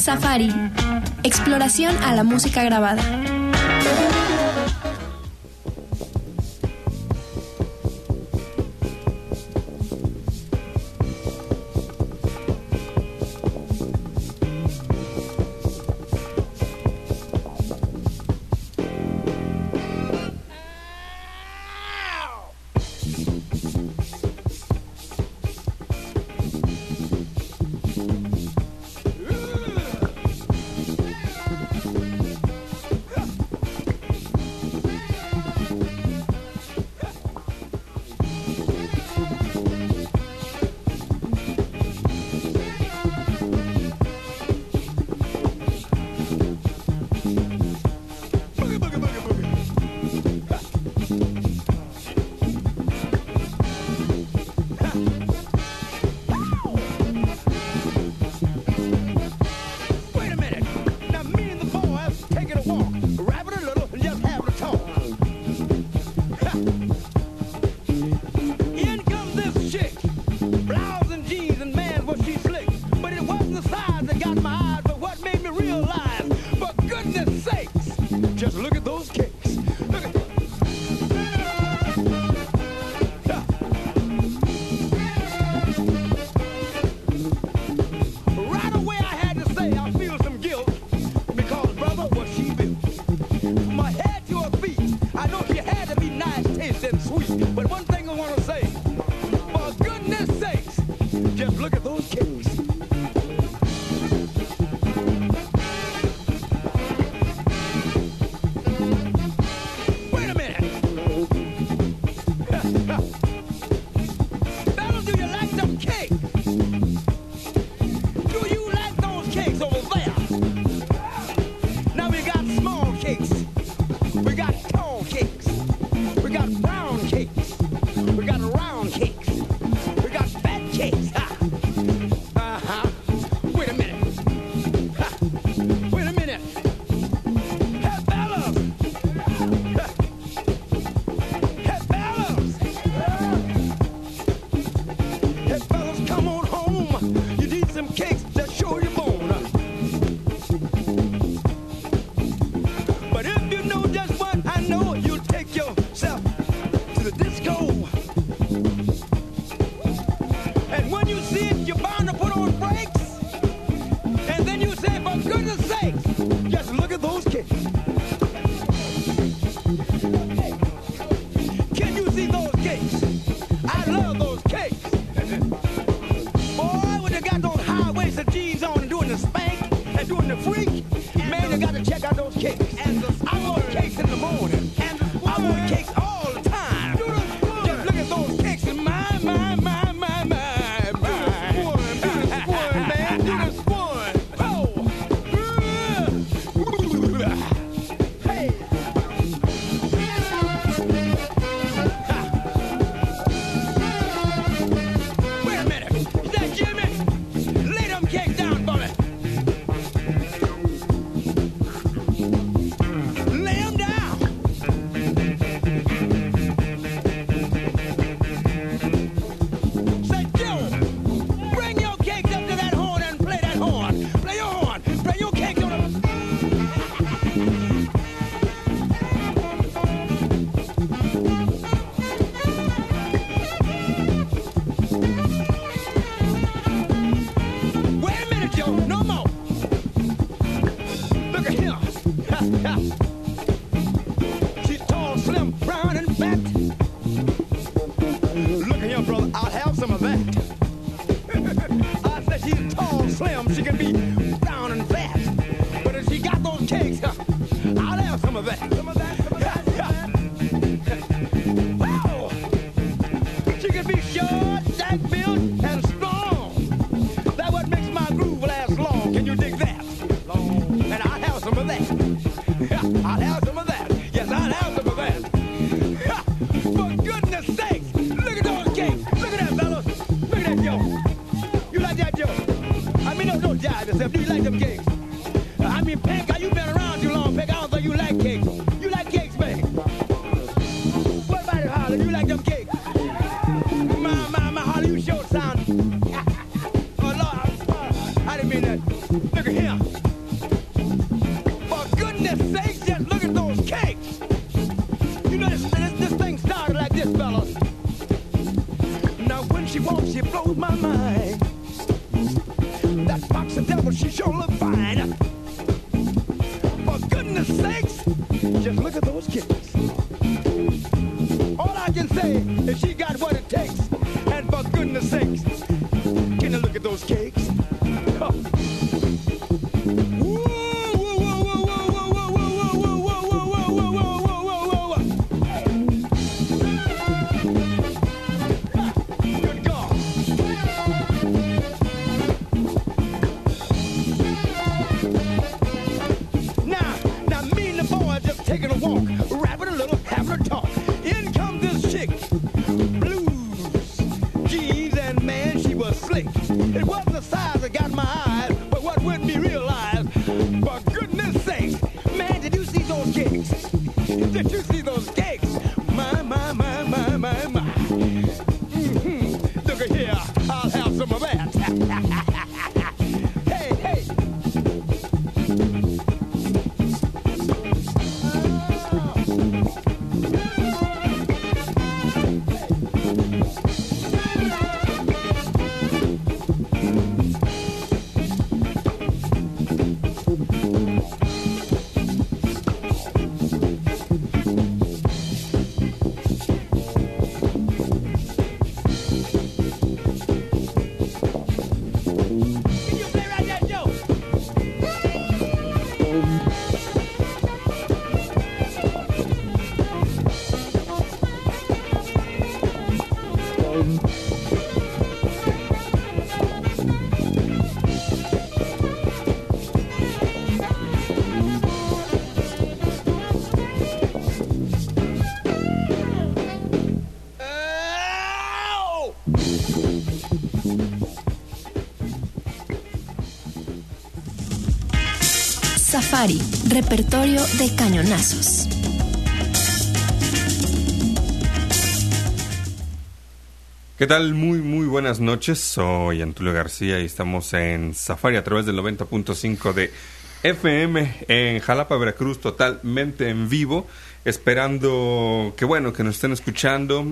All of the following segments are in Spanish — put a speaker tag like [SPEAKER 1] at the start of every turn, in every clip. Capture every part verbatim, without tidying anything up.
[SPEAKER 1] Safari. Exploración a la música grabada.
[SPEAKER 2] my. That box of devil, she sure look fine. For goodness sakes, just look at those kicks. All I can say is she got what it takes. And for goodness sakes, can you look at those cakes? Huh. Taking a walk, rapping a little, having a talk. In comes this chick, blues, jeans, and man, she was slick. It wasn't the size that got my eyes, but what wouldn't be realized. For goodness sakes, man, did you see those cakes? Did you see those cakes? My, my, my, my, my, my. Mm-hmm. Look at here, I'll have some of that. Hey, hey.
[SPEAKER 1] Safari, repertorio de cañonazos.
[SPEAKER 3] ¿Qué tal? Muy, muy buenas noches. Soy Antulio García y estamos en Safari a través del noventa punto cinco de F M en Jalapa, Veracruz, totalmente en vivo, esperando que, bueno, que nos estén escuchando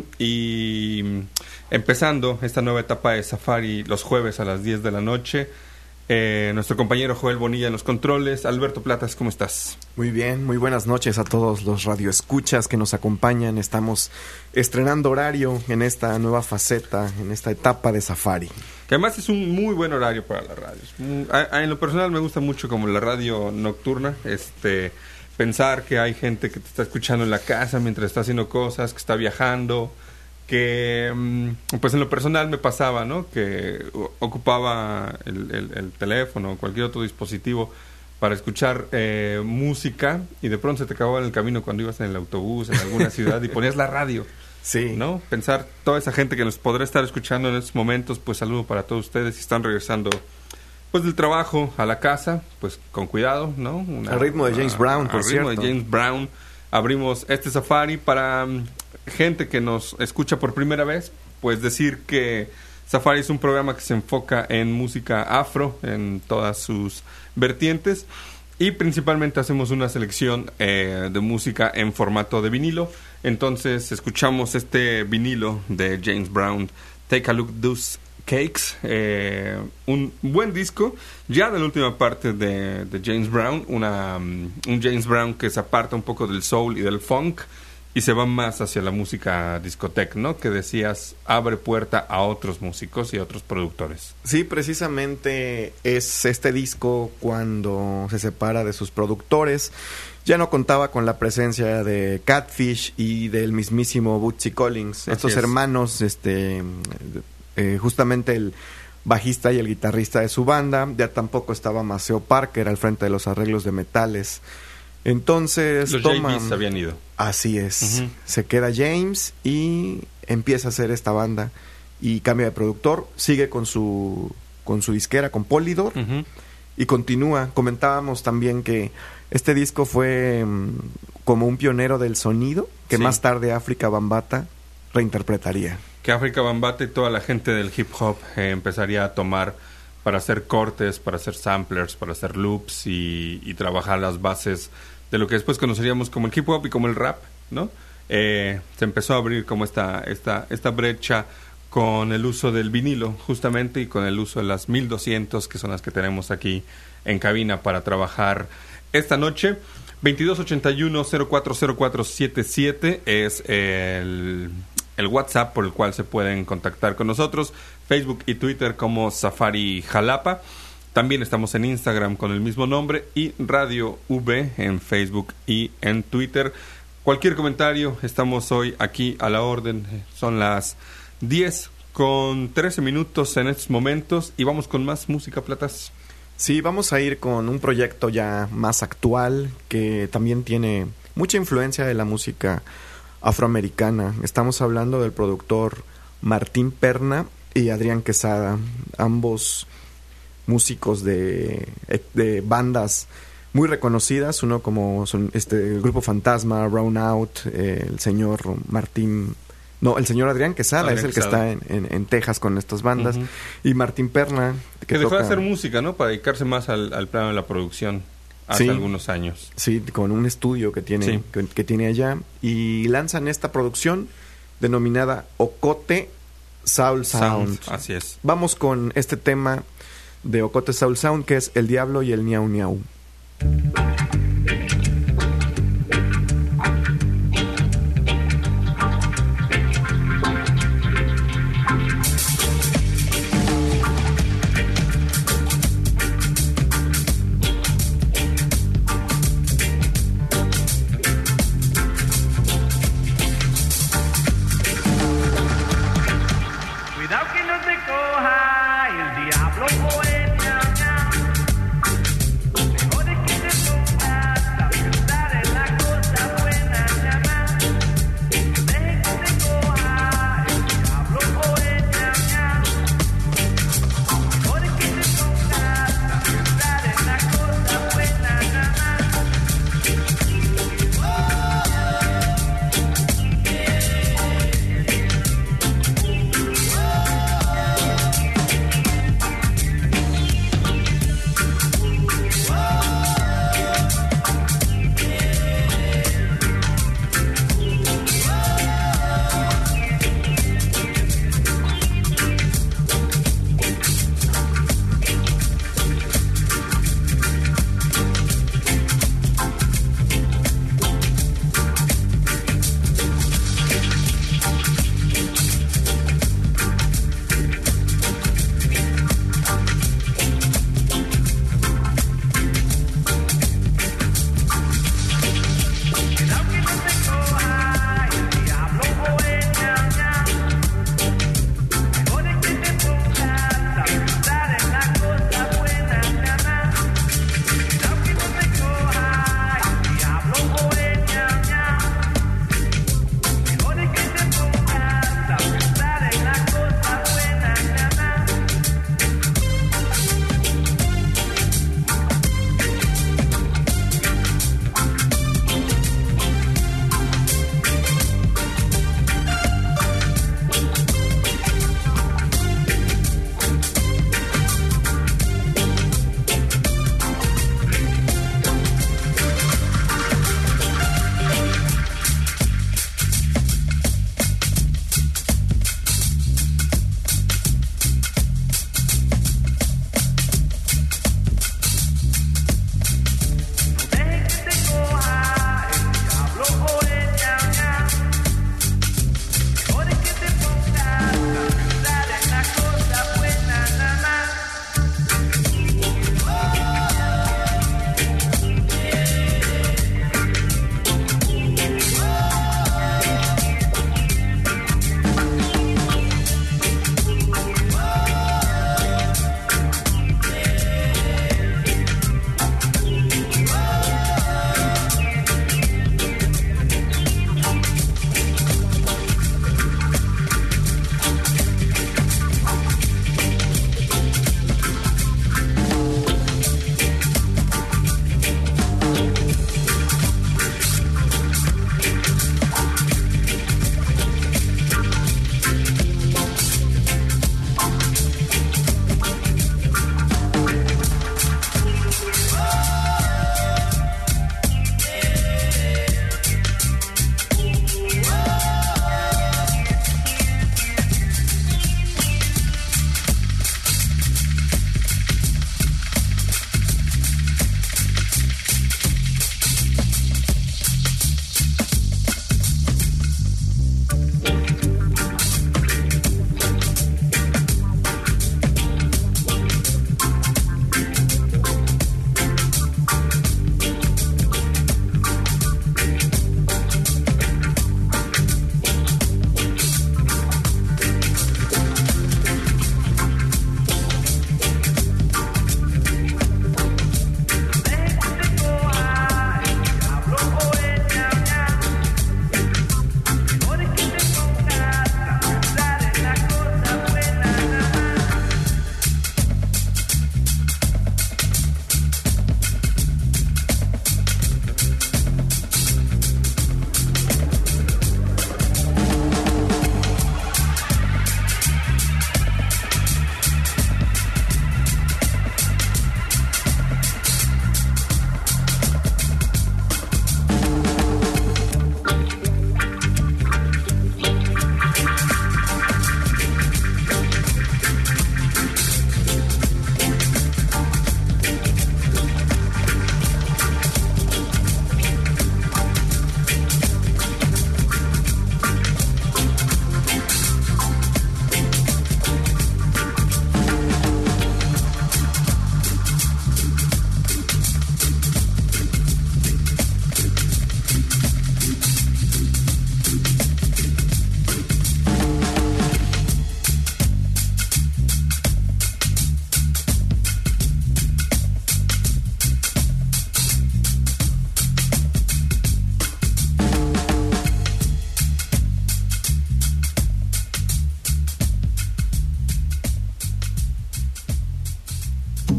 [SPEAKER 3] y empezando esta nueva etapa de Safari los jueves a las diez de la noche. Eh, nuestro compañero Joel Bonilla en los controles. Alberto Platas, ¿cómo estás?
[SPEAKER 4] Muy bien, muy buenas noches a todos los radioescuchas que nos acompañan. Estamos estrenando horario en esta nueva faceta, en esta etapa de Safari.
[SPEAKER 3] Que además es un muy buen horario para las radios. A, a, en lo personal me gusta mucho como la radio nocturna, este, pensar que hay gente que te está escuchando en la casa mientras está haciendo cosas, que está viajando, que pues en lo personal me pasaba, ¿no? Que ocupaba el, el, el teléfono o cualquier otro dispositivo para escuchar eh, música y de pronto se te acababa en el camino cuando ibas en el autobús en alguna ciudad y ponías la radio.
[SPEAKER 4] Sí.
[SPEAKER 3] ¿No? Pensar toda esa gente que nos podrá estar escuchando en estos momentos, pues saludo para todos ustedes si están regresando pues del trabajo a la casa, pues con cuidado, ¿no? Una,
[SPEAKER 4] al ritmo de James una, Brown, por
[SPEAKER 3] al ritmo
[SPEAKER 4] cierto.
[SPEAKER 3] de James Brown. Abrimos este Safari para um, gente que nos escucha por primera vez, pues decir que Safari es un programa que se enfoca en música afro, en todas sus vertientes, y principalmente hacemos una selección eh, de música en formato de vinilo. Entonces escuchamos este vinilo de James Brown, Take a Look Those Cakes, eh, un buen disco ya de la última parte de, de James Brown, una, um, un James Brown que se aparta un poco del soul y del funk y se va más hacia la música discoteca, ¿no? Que decías, abre puerta a otros músicos y a otros productores.
[SPEAKER 4] Sí, precisamente es este disco cuando se separa de sus productores. Ya no contaba con la presencia de Catfish y del mismísimo Bootsy Collins.
[SPEAKER 3] Así
[SPEAKER 4] Estos
[SPEAKER 3] es.
[SPEAKER 4] hermanos, este, eh, justamente el bajista y el guitarrista de su banda. Ya tampoco estaba Maceo Parker al frente de los arreglos de metales. Entonces
[SPEAKER 3] los
[SPEAKER 4] toman...
[SPEAKER 3] J Bs habían ido.
[SPEAKER 4] Así es.
[SPEAKER 3] Uh-huh.
[SPEAKER 4] Se queda James y empieza a hacer esta banda y cambia de productor. Sigue con su con su disquera, con Polydor,
[SPEAKER 3] Uh-huh.
[SPEAKER 4] y continúa. Comentábamos también que este disco fue um, como un pionero del sonido que
[SPEAKER 3] Sí.
[SPEAKER 4] más tarde África Bambaataa reinterpretaría.
[SPEAKER 3] Que África Bambaataa y toda la gente del hip hop eh, empezaría a tomar para hacer cortes, para hacer samplers, para hacer loops y, y trabajar las bases de lo que después conoceríamos como el hip hop y como el rap, ¿no? Eh, se empezó a abrir como esta esta esta brecha con el uso del vinilo, justamente, y con el uso de las mil doscientos, que son las que tenemos aquí en cabina para trabajar esta noche. veintidós ochenta y uno cero cuatro cero cuatro setenta y siete es el, el WhatsApp por el cual se pueden contactar con nosotros. Facebook y Twitter como Safari Jalapa. También estamos en Instagram con el mismo nombre, y Radio V en Facebook y en Twitter. Cualquier comentario, estamos hoy aquí a la orden. Son las diez con trece minutos en estos momentos, y vamos con más música, Platas.
[SPEAKER 4] Sí, vamos a ir con un proyecto ya más actual que también tiene mucha influencia de la música afroamericana. Estamos hablando del productor Martín Perna y Adrián Quesada, ambos músicos de, de bandas muy reconocidas, uno como son este el Grupo Fantasma, Round Out, eh, el señor Martín, no, el señor Adrián Quesada Adrián es el Quesada. que está en, en, en Texas con estas bandas, uh-huh. y Martín Perna, que,
[SPEAKER 3] que dejó
[SPEAKER 4] toca...
[SPEAKER 3] de hacer música, ¿no? Para dedicarse más al, al plano de la producción hace
[SPEAKER 4] sí,
[SPEAKER 3] algunos años.
[SPEAKER 4] Sí, con un estudio que tiene, sí. que, que tiene allá, y lanzan esta producción denominada Ocote Soul Sound.
[SPEAKER 3] Sound. Así es.
[SPEAKER 4] Vamos con este tema de Ocote Soul Sound, que es El Diablo y el Niau Niau.
[SPEAKER 5] Cuidado que no te coja el diablo o el ñau ñau. Mejor es que te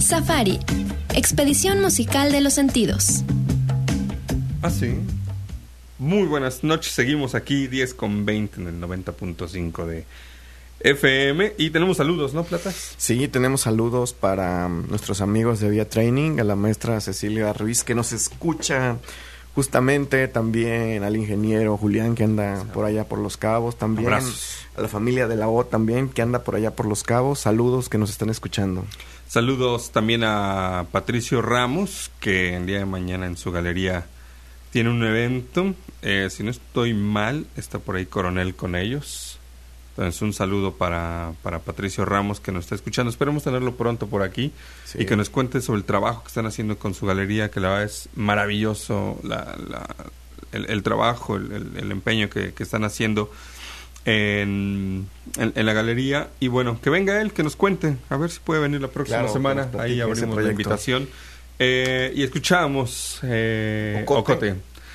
[SPEAKER 1] Safari, expedición musical de los sentidos.
[SPEAKER 3] Ah, sí. Muy buenas noches, seguimos aquí diez con veinte en el noventa punto cinco de F M y tenemos saludos, ¿no, Plata?
[SPEAKER 4] Sí, tenemos saludos para um, nuestros amigos de Vía Training, a la maestra Cecilia Ruiz que nos escucha justamente, también al ingeniero Julián que anda por allá por Los Cabos, también
[SPEAKER 3] Abrazos.
[SPEAKER 4] A la familia de la O también que anda por allá por Los Cabos, saludos que nos están escuchando.
[SPEAKER 3] Saludos también a Patricio Ramos, que el día de mañana en su galería tiene un evento. Eh, si no estoy mal, está por ahí Coronel con ellos. Entonces, un saludo para, para Patricio Ramos, que nos está escuchando. Esperemos tenerlo pronto por aquí sí. y que nos cuente sobre el trabajo que están haciendo con su galería, que la verdad es maravilloso la, la, el, el trabajo, el, el, el empeño que, que están haciendo en, en, en la galería. Y bueno, que venga él, que nos cuente, a ver si puede venir la próxima claro, semana. Ahí abrimos la invitación. Eh, y escuchamos eh, Ocote. Ocote,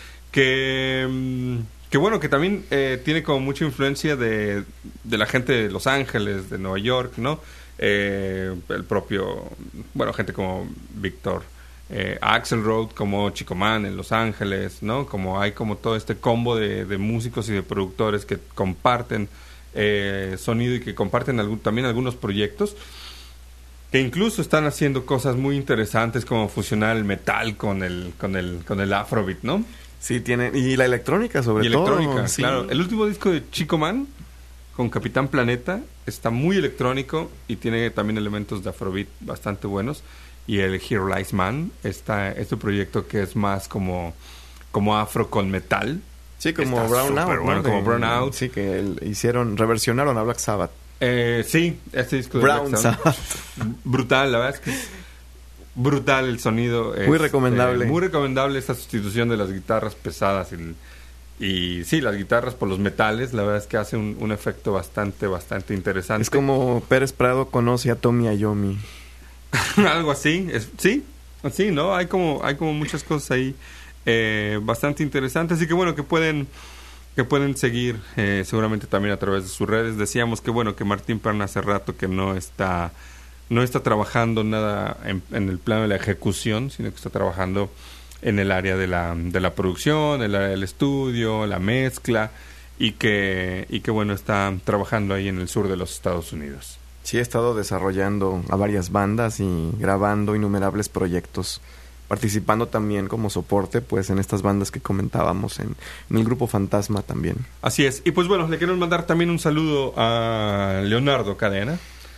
[SPEAKER 3] que, que bueno, que también eh, tiene como mucha influencia de, de la gente de Los Ángeles, de Nueva York, ¿no? Eh, el propio, bueno, gente como Víctor eh, Axelrod, como Chico Man en Los Ángeles, ¿no? Como hay como todo este combo de, de músicos y de productores que comparten eh, sonido y que comparten algún, también algunos proyectos que incluso están haciendo cosas muy interesantes como fusionar el metal con el con el con el afrobeat, ¿no?
[SPEAKER 4] Sí, tiene y la electrónica sobre
[SPEAKER 3] y
[SPEAKER 4] todo.
[SPEAKER 3] Electrónica,
[SPEAKER 4] sí.
[SPEAKER 3] Claro. El último disco de Chico Man con Capitán Planeta está muy electrónico y tiene también elementos de afrobeat bastante buenos. Y el Here Lies Man está este proyecto que es más como como afro con metal.
[SPEAKER 4] Sí, como
[SPEAKER 3] está
[SPEAKER 4] Brown Out,
[SPEAKER 3] bueno,
[SPEAKER 4] ¿no?
[SPEAKER 3] como
[SPEAKER 4] de,
[SPEAKER 3] Brown Out.
[SPEAKER 4] Sí, que el, hicieron reversionaron a Black Sabbath.
[SPEAKER 3] Eh, sí, este disco de
[SPEAKER 4] Brown Sabbath.
[SPEAKER 3] Brutal, la verdad es que brutal el sonido.
[SPEAKER 4] Muy este, recomendable.
[SPEAKER 3] Muy recomendable esta sustitución de las guitarras pesadas y, y sí, las guitarras por los metales. La verdad es que hace un, un efecto bastante, bastante interesante.
[SPEAKER 4] Es como Pérez Prado conoce a Tommy Iommi.
[SPEAKER 3] Algo así, es, sí, sí, ¿no? Hay como, hay como muchas cosas ahí eh, bastante interesantes y que bueno, que pueden... que pueden seguir eh, seguramente también a través de sus redes. Decíamos que bueno, que Martín Perna hace rato que no está no está trabajando nada en, en el plano de la ejecución, sino que está trabajando en el área de la, de la producción, el área del estudio, la mezcla, y que, y que bueno, está trabajando ahí en el sur de los Estados Unidos.
[SPEAKER 4] Sí, he estado desarrollando a varias bandas y grabando innumerables proyectos, participando también como soporte pues en estas bandas que comentábamos en, en el grupo Fantasma también.
[SPEAKER 3] Así es, y pues bueno, le queremos mandar también un saludo a Leonardo Cadena,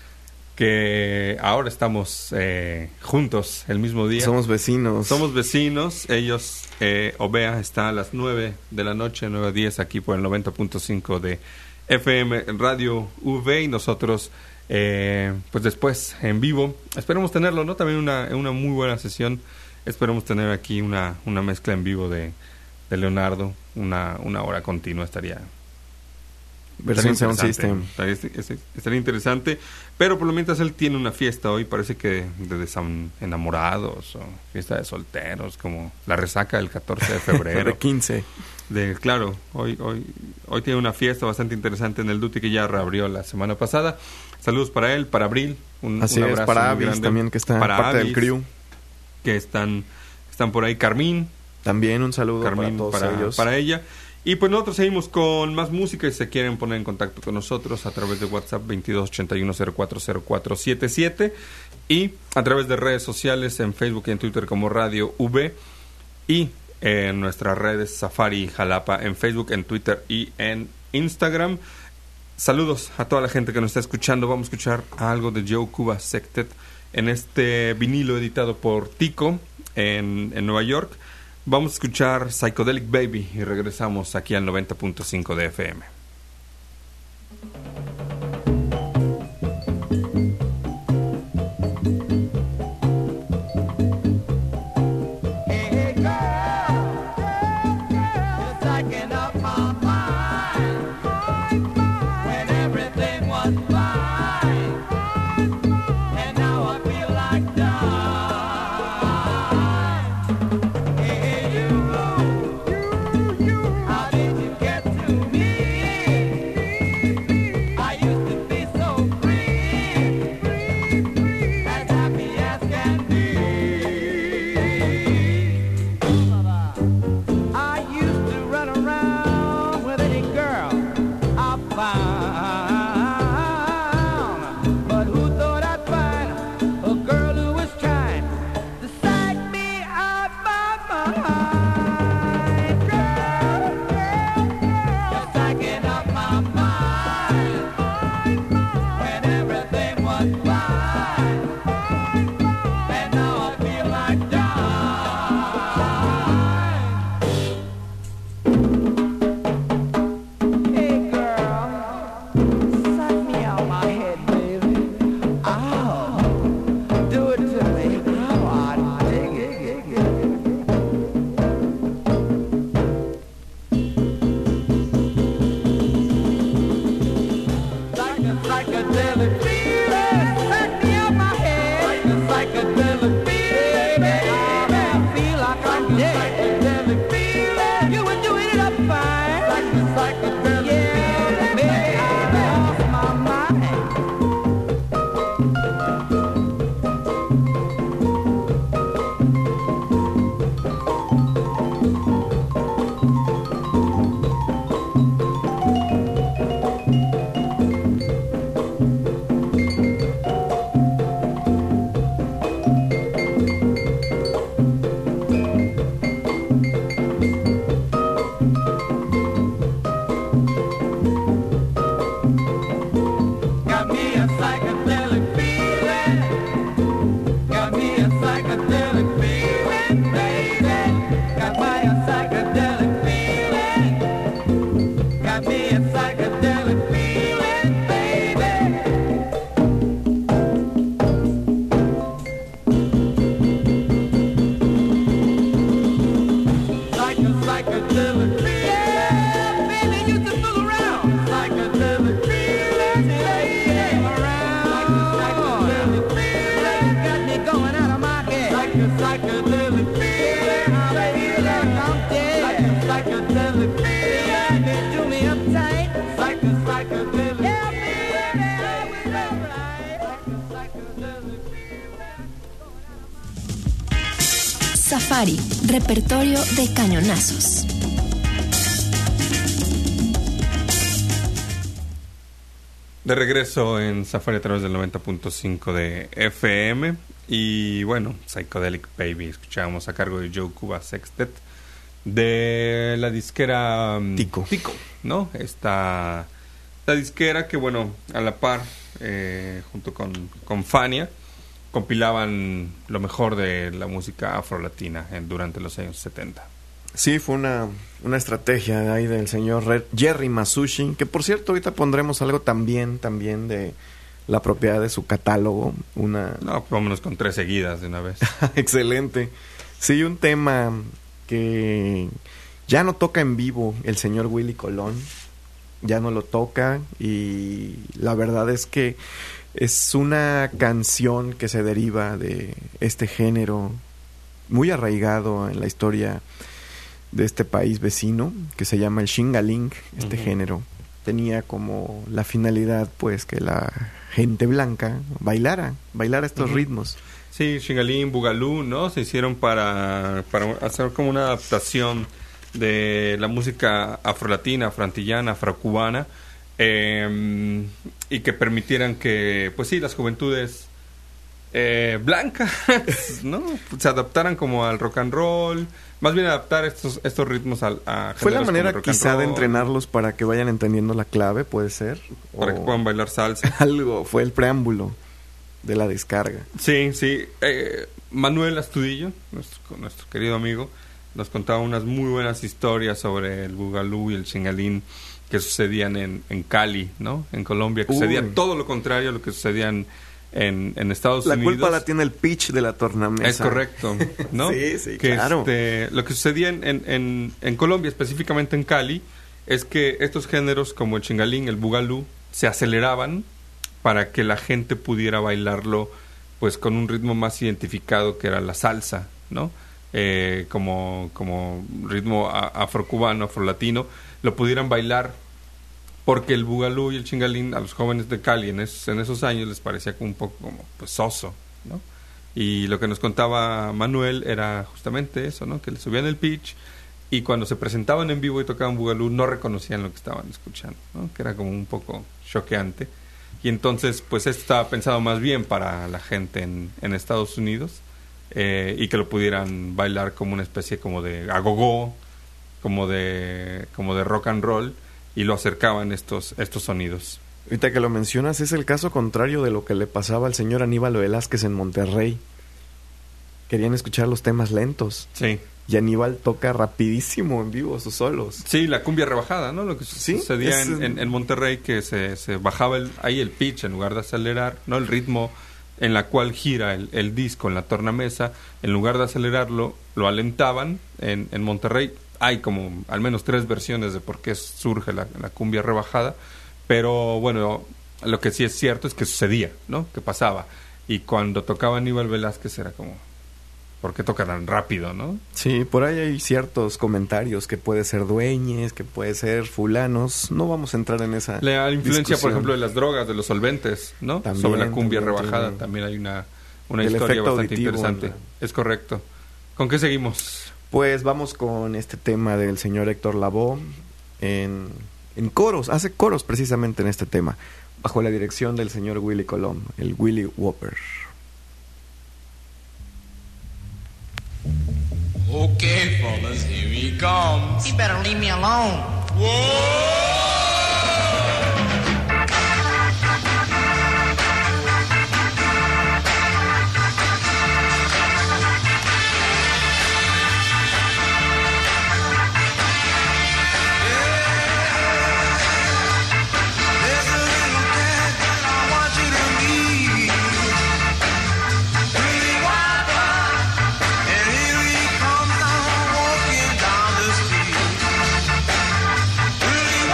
[SPEAKER 3] que ahora estamos eh, juntos el mismo día.
[SPEAKER 4] Somos vecinos.
[SPEAKER 3] Somos vecinos, ellos, eh, Ovea está a las nueve de la noche, nueve a diez aquí por el noventa punto cinco de F M Radio V y nosotros eh, pues después en vivo, esperemos tenerlo, ¿no? También una, una muy buena sesión. Esperemos tener aquí una, una mezcla en vivo de, de Leonardo, una, una hora continua estaría.
[SPEAKER 4] Versión Sound System.
[SPEAKER 3] Estaría, estaría interesante, pero por lo mientras él tiene una fiesta hoy, parece que de desenamorados o fiesta de solteros, como la resaca del catorce de febrero.
[SPEAKER 4] De quince.
[SPEAKER 3] De, claro, hoy, hoy, hoy tiene una fiesta bastante interesante en el Duty que ya reabrió la semana pasada. Saludos para él, para Abril. Un,
[SPEAKER 4] Así
[SPEAKER 3] un
[SPEAKER 4] es,
[SPEAKER 3] abrazo
[SPEAKER 4] para
[SPEAKER 3] muy
[SPEAKER 4] Avis
[SPEAKER 3] grande.
[SPEAKER 4] también, que está
[SPEAKER 3] para
[SPEAKER 4] parte
[SPEAKER 3] Avis,
[SPEAKER 4] del crew.
[SPEAKER 3] Que están, están por ahí. Carmín.
[SPEAKER 4] También un saludo
[SPEAKER 3] Carmín,
[SPEAKER 4] para todos
[SPEAKER 3] para,
[SPEAKER 4] ellos.
[SPEAKER 3] para ella. Y pues nosotros seguimos con más música y si se quieren poner en contacto con nosotros a través de WhatsApp veintidós ochenta y uno cero cuatro cero cuatro setenta y siete y a través de redes sociales en Facebook y en Twitter como Radio V y en nuestras redes Safari Jalapa en Facebook, en Twitter y en Instagram. Saludos a toda la gente que nos está escuchando. Vamos a escuchar algo de Joe Cuba Sextet en este vinilo editado por Tico en, en Nueva York. Vamos a escuchar Psychedelic Baby y regresamos aquí al noventa punto cinco de F M.
[SPEAKER 2] How did you get to me?
[SPEAKER 1] Safari, repertorio de cañonazos.
[SPEAKER 3] De regreso en Safari a través del noventa punto cinco de F M. Y bueno, Psychedelic Baby escuchábamos a cargo de Joe Cuba Sextet de la disquera um,
[SPEAKER 4] Tico.
[SPEAKER 3] Tico, ¿no? Esta la disquera que, bueno, a la par, eh, junto con, con Fania, compilaban lo mejor de la música afrolatina en, durante los años setenta.
[SPEAKER 4] Sí, fue una, una estrategia de ahí del señor Red, Jerry Masucci, que por cierto ahorita pondremos algo también, también de la propiedad de su catálogo. Una...
[SPEAKER 3] No, pues vámonos con tres seguidas de una vez.
[SPEAKER 4] Excelente. Sí, un tema que ya no toca en vivo el señor Willy Colón, ya no lo toca, y la verdad es que es una canción que se deriva de este género muy arraigado en la historia de este país vecino, que se llama el Shingaling. Este uh-huh. género tenía como la finalidad, pues, que la gente blanca bailara, bailara estos uh-huh. ritmos.
[SPEAKER 3] Sí, Shingaling, Bugalú, ¿no? Se hicieron para, para hacer como una adaptación de la música afrolatina, afroantillana, afrocubana, eh, y que permitieran que, pues sí, las juventudes eh, blancas, ¿no? Se adaptaran como al rock and roll, más bien adaptar estos estos ritmos a, a
[SPEAKER 4] fue la manera quizá de entrenarlos para que vayan entendiendo la clave, puede ser,
[SPEAKER 3] para o que puedan bailar salsa.
[SPEAKER 4] Algo, fue el preámbulo de la descarga.
[SPEAKER 3] Sí, sí. Eh, Manuel Astudillo, nuestro, nuestro querido amigo, nos contaba unas muy buenas historias sobre el bugalú y el chingalín que sucedían en, en Cali, ¿no? En Colombia, que
[SPEAKER 4] Uy.
[SPEAKER 3] sucedía todo lo contrario a lo que sucedía en, en, en Estados
[SPEAKER 4] la
[SPEAKER 3] Unidos.
[SPEAKER 4] La culpa la tiene el pitch de la tornamesa.
[SPEAKER 3] Es correcto, ¿no?
[SPEAKER 4] Sí, sí,
[SPEAKER 3] que
[SPEAKER 4] claro.
[SPEAKER 3] Este, lo que sucedía en, en, en, en Colombia, específicamente en Cali, es que estos géneros como el chingalín, el bugalú, se aceleraban para que la gente pudiera bailarlo, pues, con un ritmo más identificado, que era la salsa, ¿no? Eh, como, como ritmo a, afrocubano, afrolatino, lo pudieran bailar, porque el bugalú y el chingalín a los jóvenes de Cali en, es, en esos años les parecía como un poco como, pues, soso, ¿no? Y lo que nos contaba Manuel era justamente eso, ¿no? Que le subían el pitch y cuando se presentaban en vivo y tocaban bugalú no reconocían lo que estaban escuchando, ¿no? Que era como un poco choqueante. Y entonces, pues, esto estaba pensado más bien para la gente en, en Estados Unidos, eh, y que lo pudieran bailar como una especie como de agogó, como de como de rock and roll, y lo acercaban estos estos sonidos.
[SPEAKER 4] Ahorita que lo mencionas, es el caso contrario de lo que le pasaba al señor Aníbal Velázquez en Monterrey. Querían escuchar los temas lentos.
[SPEAKER 3] Sí.
[SPEAKER 4] Y Aníbal toca rapidísimo en vivo sus solos.
[SPEAKER 3] Sí, la cumbia rebajada, ¿no? Lo que
[SPEAKER 4] ¿Sí?
[SPEAKER 3] sucedía
[SPEAKER 4] es...
[SPEAKER 3] en, en, en Monterrey, que se, se bajaba el, ahí el pitch en lugar de acelerar, ¿no? El ritmo en la cual gira el, el disco en la tornamesa, en lugar de acelerarlo, lo alentaban. En, en Monterrey hay como al menos tres versiones de por qué surge la, la cumbia rebajada, pero bueno, lo que sí es cierto es que sucedía, ¿no? Que pasaba. Y cuando tocaba Aníbal Velázquez era como, ¿por qué toca tan rápido, no?
[SPEAKER 4] Sí, por ahí hay ciertos comentarios que puede ser dueñes, que puede ser fulanos. No vamos a entrar en esa
[SPEAKER 3] La influencia,
[SPEAKER 4] discusión.
[SPEAKER 3] Por ejemplo, de las drogas, de los solventes, ¿no?
[SPEAKER 4] También,
[SPEAKER 3] sobre la cumbia
[SPEAKER 4] también
[SPEAKER 3] rebajada,
[SPEAKER 4] tiene...
[SPEAKER 3] también hay una, una
[SPEAKER 4] El
[SPEAKER 3] historia
[SPEAKER 4] efecto
[SPEAKER 3] bastante
[SPEAKER 4] auditivo,
[SPEAKER 3] interesante.
[SPEAKER 4] ¿no?
[SPEAKER 3] Es correcto. ¿Con qué seguimos?
[SPEAKER 4] Pues vamos con este tema del señor Héctor Lavoe en, en coros. Hace coros precisamente en este tema, bajo la dirección del señor Willy Colón, el Willy Whopper.
[SPEAKER 5] Okay, fellas, here he comes.
[SPEAKER 6] You better leave me alone.
[SPEAKER 5] Whoa!
[SPEAKER 7] Really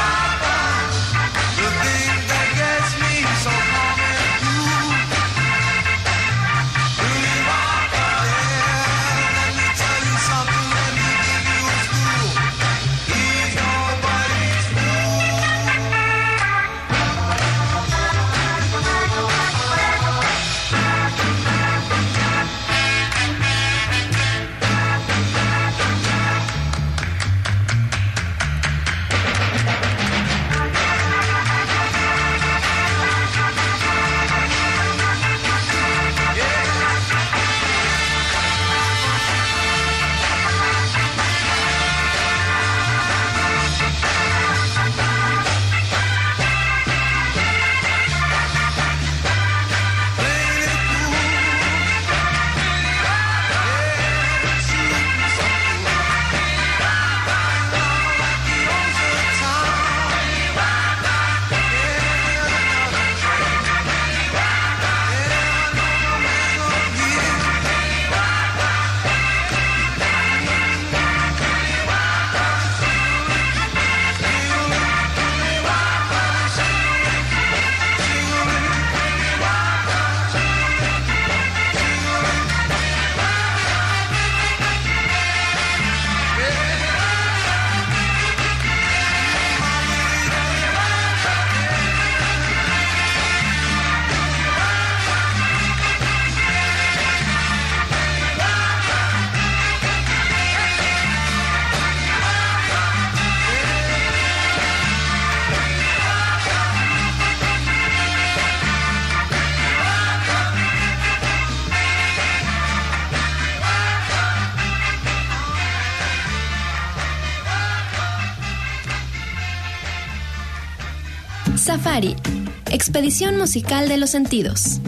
[SPEAKER 1] Safari, expedición musical de los sentidos.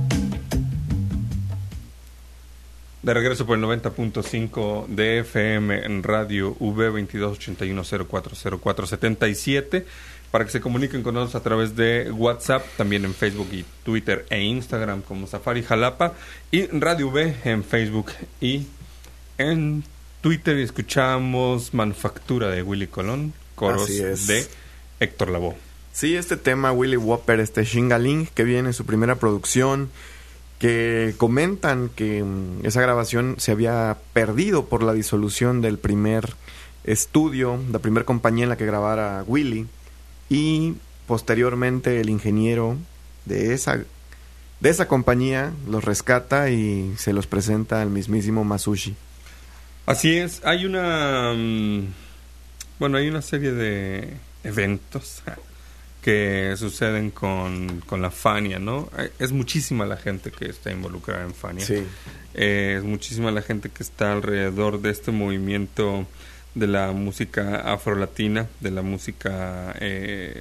[SPEAKER 3] De regreso por el noventa punto cinco de F M en radio V veintidós ochenta y uno cero cuatro cero cuatro setenta y siete, para que se comuniquen con nosotros a través de WhatsApp, también en Facebook y Twitter e Instagram como Safari Jalapa, y Radio V en Facebook y en Twitter. Y escuchamos Manufactura de Willy Colón, coros de Héctor Lavoe.
[SPEAKER 4] Sí, este tema Willy Whopper, este Shingaling, que viene en su primera producción, que comentan que um, esa grabación se había perdido por la disolución del primer estudio, la primera compañía en la que grabara Willy, y posteriormente el ingeniero de esa de esa compañía los rescata y se los presenta al mismísimo Masucci.
[SPEAKER 3] Así es, hay una um, bueno, hay una serie de eventos que suceden con, con la Fania, ¿no? Es muchísima la gente que está involucrada en Fania.
[SPEAKER 4] Sí.
[SPEAKER 3] Eh, es muchísima la gente que está alrededor de este movimiento de la música afrolatina, de la música, eh,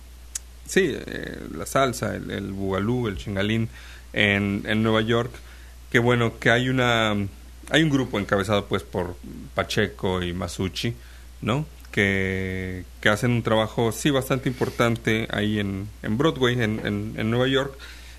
[SPEAKER 3] sí, eh, la salsa, el, el bugalú, el chingalín en, en Nueva York. Que bueno, que hay una hay un grupo encabezado pues por Pacheco y Masucci, ¿no? Que, que hacen un trabajo, sí, bastante importante ahí en, en Broadway, en, en, en Nueva York.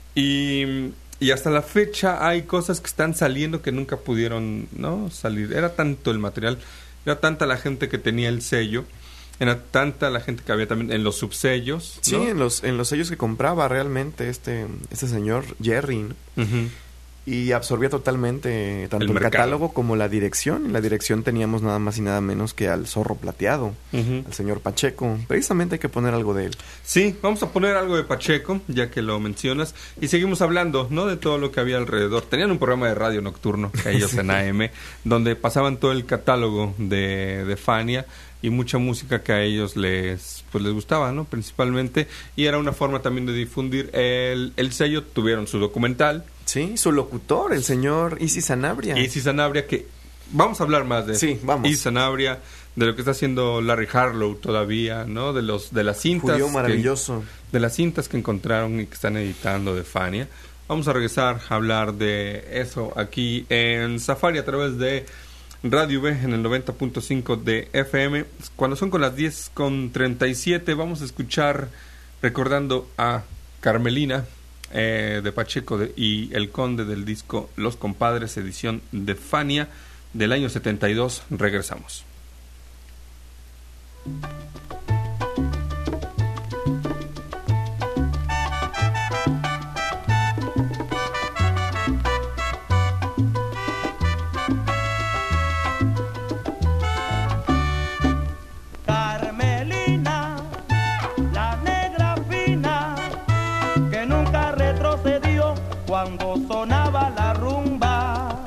[SPEAKER 3] Y, y hasta la fecha hay cosas que están saliendo que nunca pudieron, ¿no?, salir. Era tanto el material, era tanta la gente que tenía el sello, era tanta la gente que había también en los subsellos, ¿no?
[SPEAKER 4] Sí, en los, en los sellos que compraba realmente este, este señor Jerry, ¿no?
[SPEAKER 3] Uh-huh.
[SPEAKER 4] Y absorbía totalmente tanto el,
[SPEAKER 3] el
[SPEAKER 4] catálogo como la dirección. En la dirección teníamos nada más y nada menos que al Zorro Plateado,
[SPEAKER 3] uh-huh.
[SPEAKER 4] al señor Pacheco. Precisamente hay que poner algo de él.
[SPEAKER 3] Sí, vamos a poner algo de Pacheco, ya que lo mencionas. Y seguimos hablando, ¿no?, de todo lo que había alrededor. Tenían un programa de radio nocturno, que ellos sí. en A M, donde pasaban todo el catálogo de, de Fania y mucha música que a ellos les pues les gustaba, ¿no?, principalmente. Y era una forma también de difundir el, el sello. Tuvieron su documental.
[SPEAKER 4] Sí, su locutor, el señor Isi Sanabria.
[SPEAKER 3] Isi Sanabria, que vamos a hablar más de
[SPEAKER 4] sí, vamos.
[SPEAKER 3] Isi Sanabria, de lo que está haciendo Larry Harlow todavía, ¿no?, de los de las cintas.
[SPEAKER 4] Julio maravilloso.
[SPEAKER 3] Que, de las cintas que encontraron y que están editando de Fania. Vamos a regresar a hablar de eso aquí en Safari a través de Radio V en el noventa punto cinco de F M. Cuando son con las diez con treinta y siete, vamos a escuchar, recordando a Carmelina, Eh, de Pacheco de, y El Conde, del disco Los Compadres, edición de Fania del año setenta y dos. Regresamos.
[SPEAKER 6] Cuando sonaba la rumba,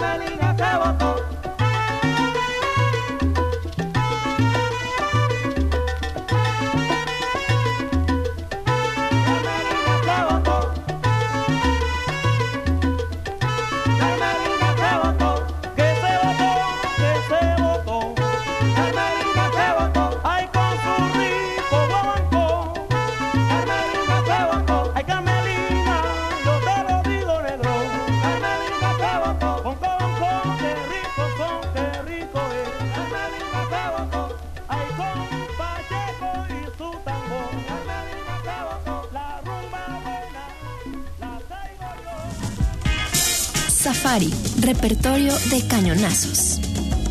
[SPEAKER 6] Carmelina que votó.
[SPEAKER 1] Safari, repertorio de cañonazos.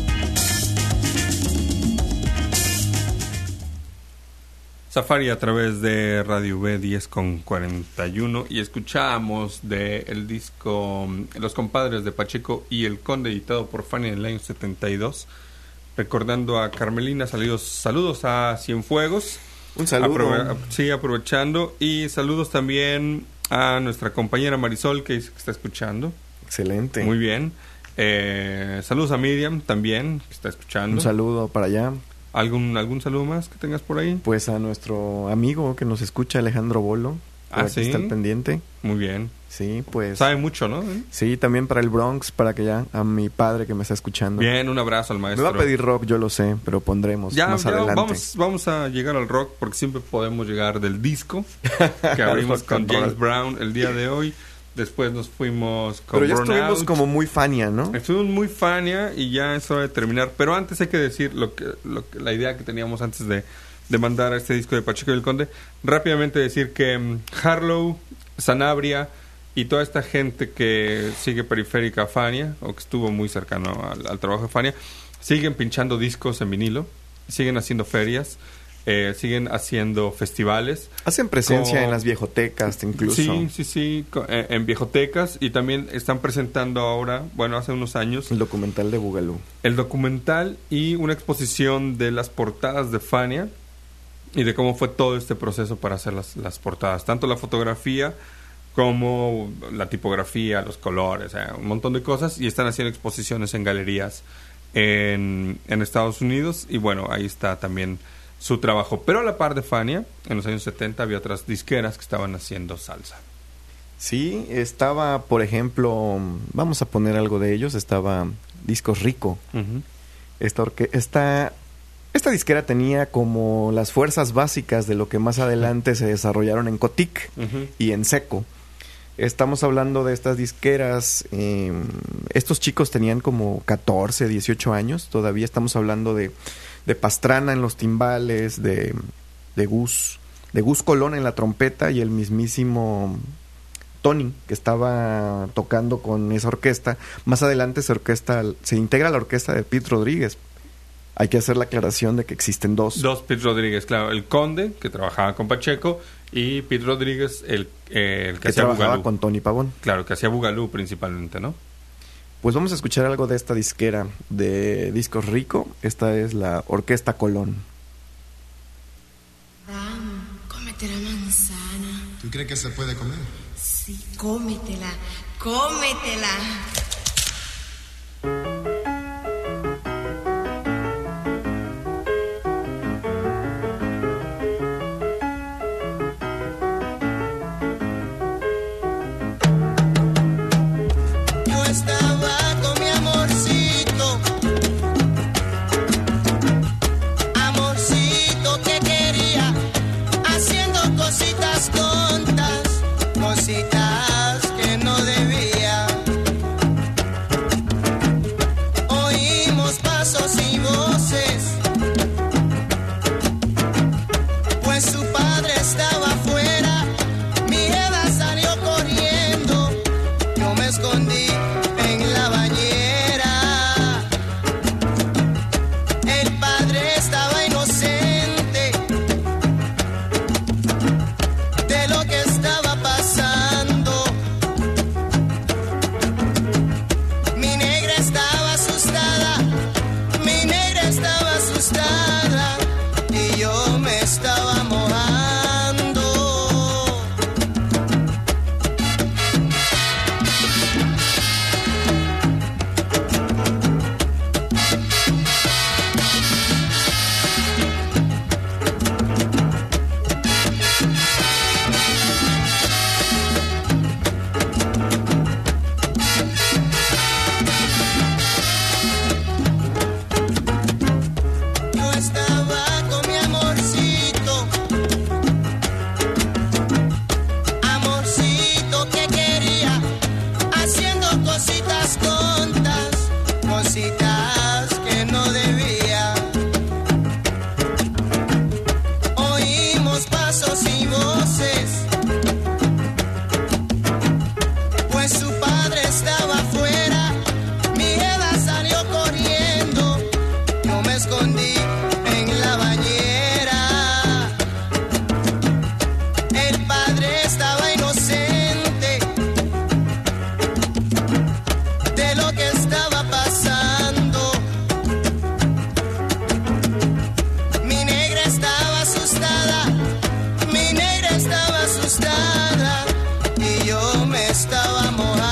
[SPEAKER 3] Safari a través de Radio V diez con cuarenta y uno y escuchamos del disco Los Compadres de Pacheco y El Conde, editado por Fania en el año setenta y dos. Recordando a Carmelina, saludos, saludos a Cienfuegos.
[SPEAKER 4] Un saludo.
[SPEAKER 3] Aprove- sí, aprovechando. Y saludos también a nuestra compañera Marisol, que dice que está escuchando.
[SPEAKER 4] Excelente.
[SPEAKER 3] Muy bien. Eh, saludos a Miriam también, que está escuchando.
[SPEAKER 4] Un saludo para allá.
[SPEAKER 3] ¿Algún, algún saludo más que tengas por ahí?
[SPEAKER 4] Pues a nuestro amigo que nos escucha, Alejandro Bolo.
[SPEAKER 3] Ah,
[SPEAKER 4] aquí
[SPEAKER 3] ¿sí?
[SPEAKER 4] está al pendiente.
[SPEAKER 3] Muy bien.
[SPEAKER 4] Sí, pues.
[SPEAKER 3] Sabe mucho, ¿no?
[SPEAKER 4] Sí, también para el Bronx, para que ya, a mi padre que me está escuchando.
[SPEAKER 3] Bien, un abrazo al
[SPEAKER 4] Me
[SPEAKER 3] maestro.
[SPEAKER 4] va a pedir rock, yo lo sé, pero pondremos
[SPEAKER 3] Ya,
[SPEAKER 4] más
[SPEAKER 3] ya
[SPEAKER 4] adelante.
[SPEAKER 3] vamos, vamos a llegar al rock, porque siempre podemos llegar del disco que abrimos
[SPEAKER 4] Rock
[SPEAKER 3] con
[SPEAKER 4] and roll.
[SPEAKER 3] James Brown el día de hoy. Después nos fuimos con
[SPEAKER 4] Pero ya
[SPEAKER 3] Burnout.
[SPEAKER 4] estuvimos como muy Fania, ¿no?
[SPEAKER 3] Estuvimos muy Fania y ya es hora de terminar. Pero antes hay que decir lo que, lo que, la idea que teníamos antes de, de mandar a este disco de Pacheco y el Conde. Rápidamente decir que um, Harlow, Sanabria y toda esta gente que sigue periférica a Fania, o que estuvo muy cercano al, al trabajo de Fania, siguen pinchando discos en vinilo, siguen haciendo ferias, eh, siguen haciendo festivales.
[SPEAKER 4] Hacen presencia
[SPEAKER 3] Como-
[SPEAKER 4] en las viejotecas incluso.
[SPEAKER 3] Sí, sí, sí, co- eh, en viejotecas, y también están presentando ahora, bueno, hace unos años,
[SPEAKER 4] El documental de Boogaloo.
[SPEAKER 3] el documental y una exposición de las portadas de Fania y de cómo fue todo este proceso para hacer las, las portadas, tanto la fotografía como la tipografía, los colores, eh, un montón de cosas, y están haciendo exposiciones en galerías en, en Estados Unidos, y bueno, ahí está también su trabajo. Pero a la par de Fania, en los años setenta había otras disqueras que estaban haciendo salsa.
[SPEAKER 4] Sí, estaba, por ejemplo, vamos a poner algo de ellos, estaba Discos Rico.
[SPEAKER 3] Ujú.
[SPEAKER 4] Esta, orque- esta, esta disquera tenía como las fuerzas básicas de lo que más adelante se desarrollaron en Cotic
[SPEAKER 3] Ujú.
[SPEAKER 4] y en Seco. Estamos hablando de estas disqueras, eh, estos chicos tenían como catorce, dieciocho años, todavía estamos hablando de, de Pastrana en los timbales, de, de Gus, de Gus Colón en la trompeta y el mismísimo Tony, que estaba tocando con esa orquesta. Más adelante se orquesta, se integra a la orquesta de Pete Rodríguez. Hay que hacer la aclaración de que existen dos.
[SPEAKER 3] Dos Pete Rodríguez, claro, el Conde, que trabajaba con Pacheco, y Pete Rodríguez, el, eh, el que,
[SPEAKER 4] que
[SPEAKER 3] hacía
[SPEAKER 4] trabajaba
[SPEAKER 3] Boogaloo.
[SPEAKER 4] con Tony Pavón.
[SPEAKER 3] Claro, que hacía Boogaloo principalmente, ¿no?
[SPEAKER 4] Pues vamos a escuchar algo de esta disquera de Discos Rico. Esta es la Orquesta Colón.
[SPEAKER 7] Ram, cómete la manzana.
[SPEAKER 8] ¿Tú crees que se puede comer?
[SPEAKER 7] Sí, cómetela, cómetela.
[SPEAKER 9] Yo estaba con mi amorcito, amorcito que quería, haciendo cositas tontas, cositas que no debía. escondí en la bañera. El padre estaba inocente de lo que estaba pasando. Mi negra estaba asustada, mi negra estaba asustada y yo me estaba mojando.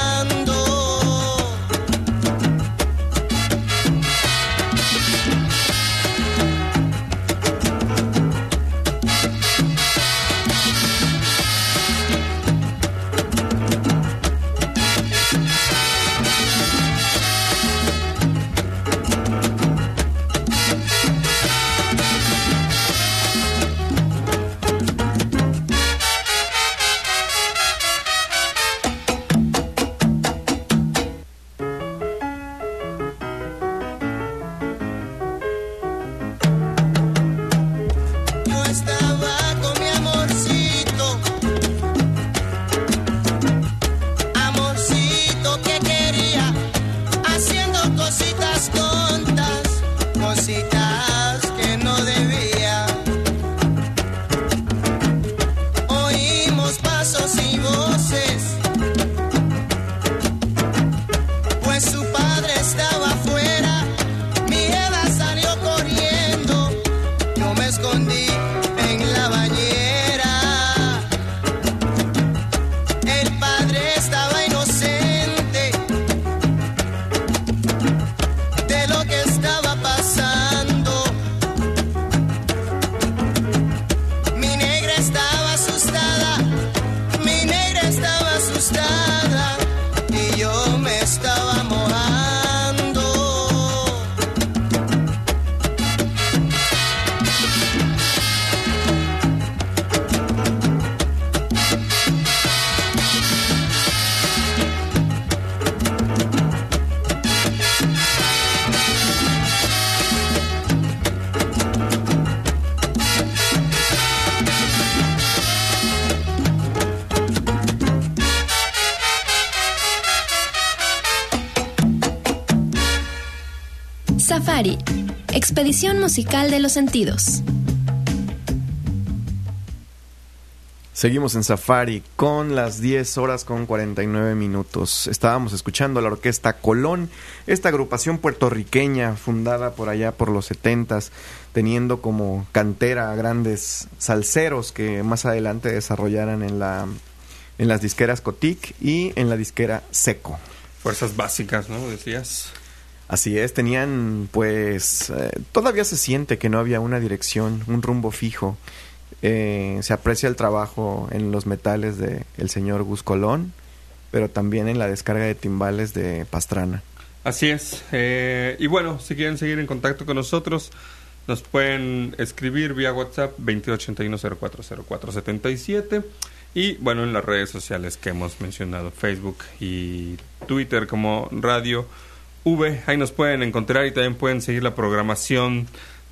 [SPEAKER 9] Yo estaba con mi amorcito, amorcito que quería, haciendo cositas tontas, cositas que no debía. Oímos pasos y voces, pues su padre estaba afuera. Mi Eva salió corriendo, yo me escondí en la bañera. El padre estaba inocente de lo que estaba pasando. Mi negra estaba asustada, mi negra estaba asustada y yo me estaba mojando.
[SPEAKER 1] Safari, expedición musical de los sentidos.
[SPEAKER 4] Seguimos en Safari con las diez horas con cuarenta y nueve minutos. Estábamos escuchando a la Orquesta Colón, esta agrupación puertorriqueña fundada por allá por los setentas, teniendo como cantera a grandes salseros que más adelante desarrollaran en la en las disqueras Cotic y en la disquera Seco.
[SPEAKER 3] Fuerzas básicas, ¿no? Decías.
[SPEAKER 4] Así es, tenían pues eh, todavía se siente que no había una dirección, un rumbo fijo. Eh, se aprecia el trabajo en los metales de el señor Gus Colón, pero también en la descarga de timbales de Pastrana.
[SPEAKER 3] Así es. Eh, y bueno, si quieren seguir en contacto con nosotros, nos pueden escribir vía WhatsApp veintidós ochenta y uno cero cuatro cero cuatro setenta y siete y bueno, en las redes sociales que hemos mencionado, Facebook y Twitter como Radio V. Ahí nos pueden encontrar y también pueden seguir la programación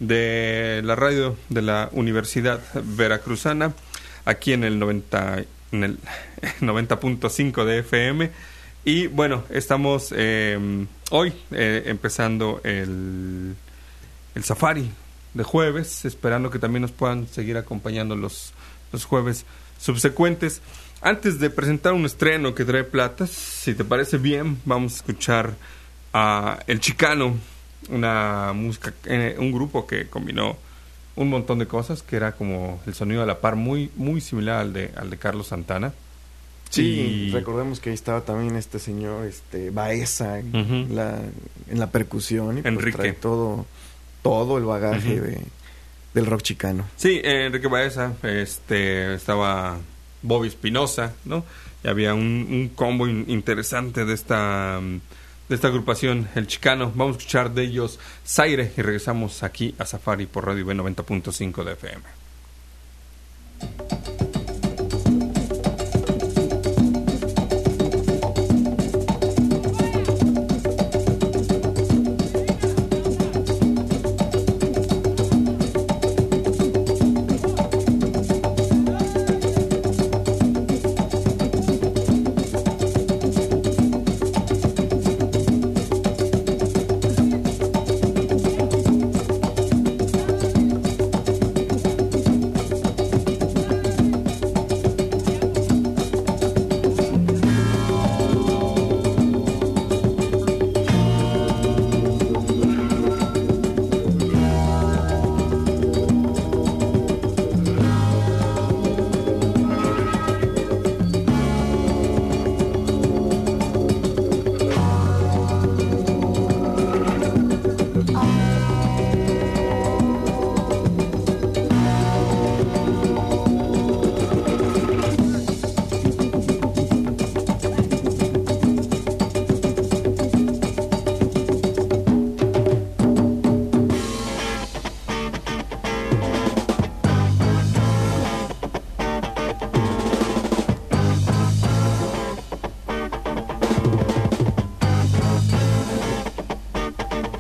[SPEAKER 3] de la radio de la Universidad Veracruzana aquí en el noventa en el noventa punto cinco de F M. Y bueno, estamos eh, hoy eh, empezando el, el Safari de jueves, esperando que también nos puedan seguir acompañando los, los jueves subsecuentes. Antes de presentar un estreno que trae platas, si te parece bien, vamos a escuchar a El Chicano, una música, eh, un grupo que combinó un montón de cosas, que era como el sonido a la par muy muy similar al de al de Carlos Santana.
[SPEAKER 4] Sí,
[SPEAKER 3] y
[SPEAKER 4] recordemos que ahí estaba también este señor este Baeza en,
[SPEAKER 3] uh-huh.
[SPEAKER 4] la, en la percusión y pues
[SPEAKER 3] Enrique.
[SPEAKER 4] trae todo todo el bagaje uh-huh. de, del rock chicano.
[SPEAKER 3] Sí, eh, Enrique Baeza, este estaba Bobby Espinosa, ¿no? Y había un, un combo in- interesante de esta de esta agrupación, El Chicano. Vamos a escuchar de ellos Zaire y regresamos aquí a Safari por Radio V noventa punto cinco de F M.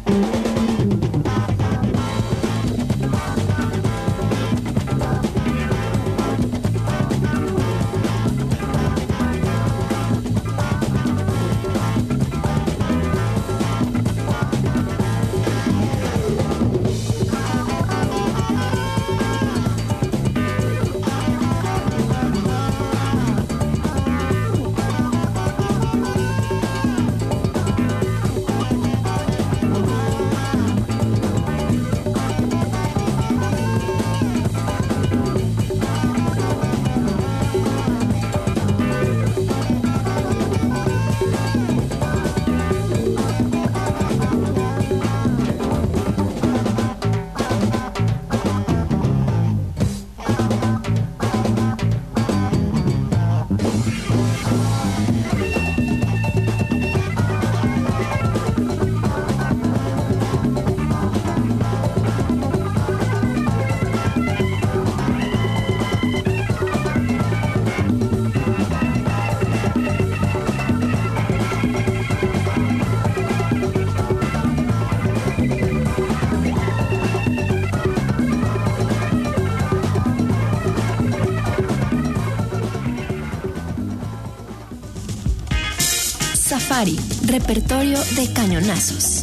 [SPEAKER 1] Safari, repertorio de cañonazos.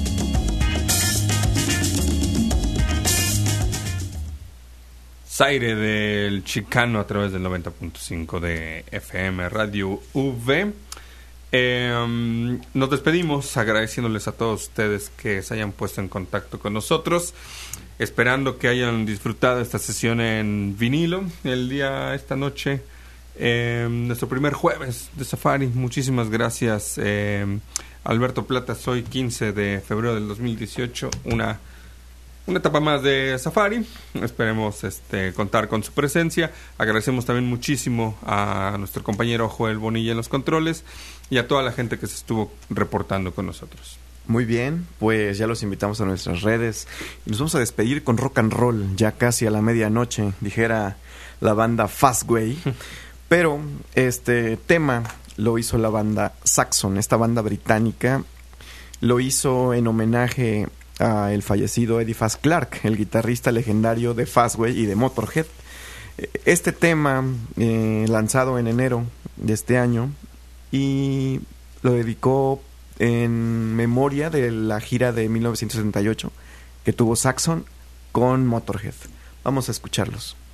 [SPEAKER 3] Zaire del Chicano a través del noventa punto cinco de F M Radio V. Eh, nos despedimos agradeciéndoles a todos ustedes que se hayan puesto en contacto con nosotros, esperando que hayan disfrutado esta sesión en vinilo el día, esta noche. Eh, nuestro primer jueves de Safari. Muchísimas gracias, eh, Alberto Platas. Hoy quince de febrero del dos mil dieciocho, una, una etapa más de Safari. Esperemos este, contar con su presencia. Agradecemos también muchísimo a nuestro compañero Joel Bonilla en los controles y a toda la gente que se estuvo reportando con nosotros.
[SPEAKER 4] Muy bien, pues ya los invitamos a nuestras redes y nos vamos a despedir con rock and roll, ya casi a la medianoche, dijera la banda Fastway. Pero este tema lo hizo la banda Saxon, esta banda británica. Lo hizo en homenaje a el fallecido Eddie Faz Clarke, el guitarrista legendario de Fastway y de Motorhead. Este tema, eh, lanzado en enero de este año, y lo dedicó en memoria de la gira de mil novecientos setenta y ocho que tuvo Saxon con Motorhead. Vamos a escucharlos.